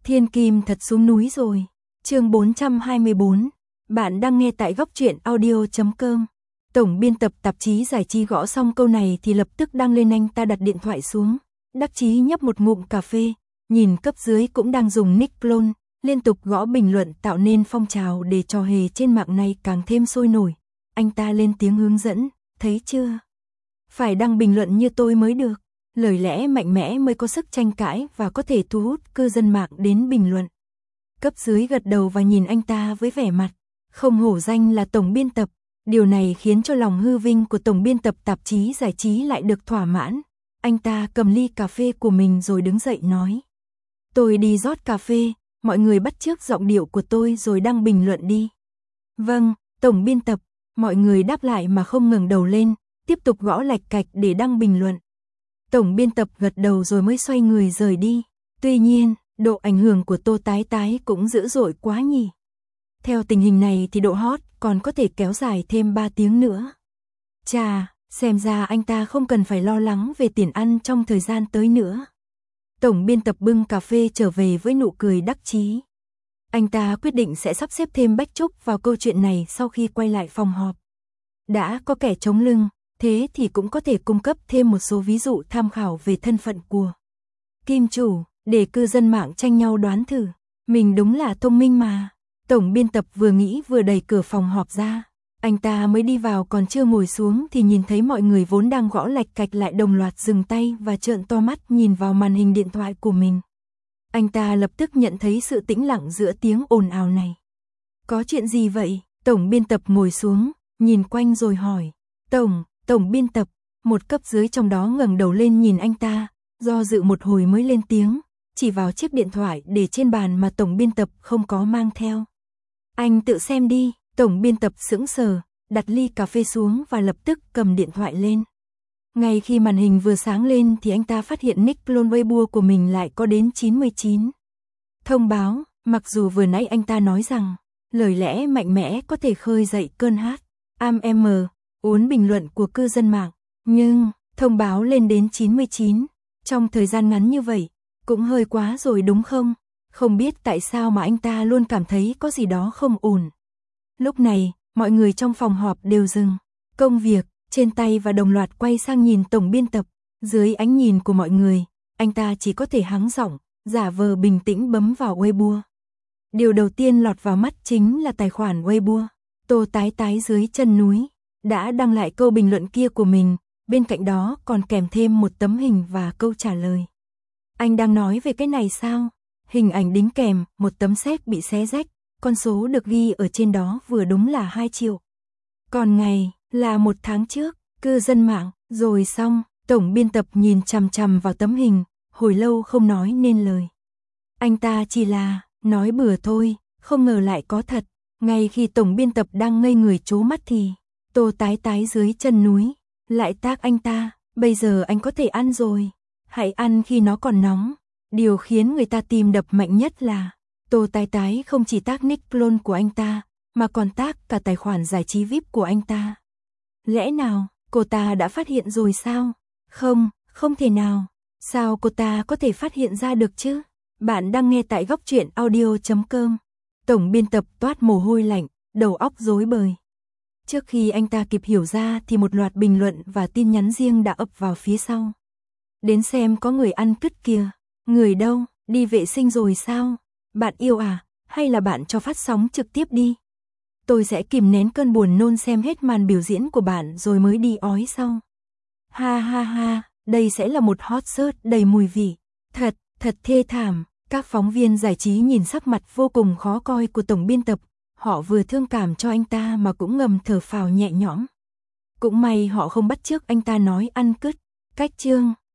Thiên Kim thật xuống núi rồi. Chương 424. Bạn đang nghe tại góc truyện audio.com. Tổng biên tập tạp chí giải trí gõ xong câu này thì lập tức đăng lên, anh ta đặt điện thoại xuống. Đắc chí nhấp một ngụm cà phê, nhìn cấp dưới cũng đang dùng nick clone, liên tục gõ bình luận tạo nên phong trào để trò hề trên mạng này càng thêm sôi nổi. Anh ta lên tiếng hướng dẫn, thấy chưa? Phải đăng bình luận như tôi mới được. Lời lẽ mạnh mẽ mới có sức tranh cãi và có thể thu hút cư dân mạng đến bình luận. Cấp dưới gật đầu và nhìn anh ta với vẻ mặt không hổ danh là tổng biên tập. Điều này khiến cho lòng hư vinh của tổng biên tập tạp chí giải trí lại được thỏa mãn. Anh ta cầm ly cà phê của mình rồi đứng dậy nói: tôi đi rót cà phê, mọi người bắt chước giọng điệu của tôi rồi đăng bình luận đi. Vâng, tổng biên tập. Mọi người đáp lại mà không ngẩng đầu lên, tiếp tục gõ lạch cạch để đăng bình luận. Tổng biên tập gật đầu rồi mới xoay người rời đi. Tuy nhiên, độ ảnh hưởng của Tô Tái Tái cũng dữ dội quá nhỉ. Theo tình hình này thì độ hot còn có thể kéo dài thêm 3 tiếng nữa. Chà, xem ra anh ta không cần phải lo lắng về tiền ăn trong thời gian tới nữa. Tổng biên tập bưng cà phê trở về với nụ cười đắc chí. Anh ta quyết định sẽ sắp xếp thêm Bách Trúc vào câu chuyện này sau khi quay lại phòng họp. Đã có kẻ chống lưng, thế thì cũng có thể cung cấp thêm một số ví dụ tham khảo về thân phận của kim chủ, để cư dân mạng tranh nhau đoán thử. Mình đúng là thông minh mà. Tổng biên tập vừa nghĩ vừa đẩy cửa phòng họp ra. Anh ta mới đi vào còn chưa ngồi xuống thì nhìn thấy mọi người vốn đang gõ lạch cạch lại đồng loạt dừng tay và trợn to mắt nhìn vào màn hình điện thoại của mình. Anh ta lập tức nhận thấy sự tĩnh lặng giữa tiếng ồn ào này. Có chuyện gì vậy? Tổng biên tập ngồi xuống, nhìn quanh rồi hỏi. Tổng biên tập. Một cấp dưới trong đó ngẩng đầu lên nhìn anh ta, do dự một hồi mới lên tiếng, chỉ vào chiếc điện thoại để trên bàn mà tổng biên tập không có mang theo. Anh tự xem đi. Tổng biên tập sững sờ, đặt ly cà phê xuống và lập tức cầm điện thoại lên. Ngay khi màn hình vừa sáng lên thì anh ta phát hiện nick clone Weibo của mình lại có đến 99 thông báo. Mặc dù vừa nãy anh ta nói rằng lời lẽ mạnh mẽ có thể khơi dậy cơn uốn bình luận của cư dân mạng, nhưng thông báo lên đến 99 trong thời gian ngắn như vậy cũng hơi quá rồi đúng không? Không biết tại sao mà anh ta luôn cảm thấy có gì đó không ổn. Lúc này, mọi người trong phòng họp đều dừng công việc trên tay và đồng loạt quay sang nhìn tổng biên tập. Dưới ánh nhìn của mọi người, anh ta chỉ có thể hắng giọng, giả vờ bình tĩnh bấm vào Weibo. Điều đầu tiên lọt vào mắt chính là tài khoản Weibo Tô Tái Tái dưới chân núi đã đăng lại câu bình luận kia của mình, bên cạnh đó còn kèm thêm một tấm hình và câu trả lời. Anh đang nói về cái này sao? Hình ảnh đính kèm một tấm séc bị xé rách, con số được ghi ở trên đó vừa đúng là 2 triệu. Còn ngày là 1 tháng trước, cư dân mạng, rồi xong, tổng biên tập nhìn chằm chằm vào tấm hình, hồi lâu không nói nên lời. Anh ta chỉ là nói bừa thôi, không ngờ lại có thật. Ngay khi tổng biên tập đang ngây người trố mắt thì Tô Tái Tái dưới chân núi lại tag anh ta, bây giờ anh có thể ăn rồi, hãy ăn khi nó còn nóng. Điều khiến người ta tim đập mạnh nhất là Tô Tái Tái không chỉ tag nick clone của anh ta, mà còn tag cả tài khoản giải trí VIP của anh ta. Lẽ nào cô ta đã phát hiện rồi sao? Không thể nào. Sao cô ta có thể phát hiện ra được chứ? Bạn đang nghe tại góc truyện audio.com. Tổng biên tập toát mồ hôi lạnh, đầu óc rối bời. Trước khi anh ta kịp hiểu ra thì một loạt bình luận và tin nhắn riêng đã ập vào phía sau. Đến xem có người ăn cứt kìa. Người đâu? Đi vệ sinh rồi sao? Bạn yêu à? Hay là bạn cho phát sóng trực tiếp đi? Tôi sẽ kìm nén cơn buồn nôn xem hết màn biểu diễn của bạn rồi mới đi ói sau. Ha ha ha, đây sẽ là một hot search đầy mùi vị. Thật thê thảm. Các phóng viên giải trí nhìn sắc mặt vô cùng khó coi của tổng biên tập. Họ vừa thương cảm cho anh ta mà cũng ngầm thở phào nhẹ nhõm. Cũng may họ không bắt chước anh ta nói ăn cứt. Cách chương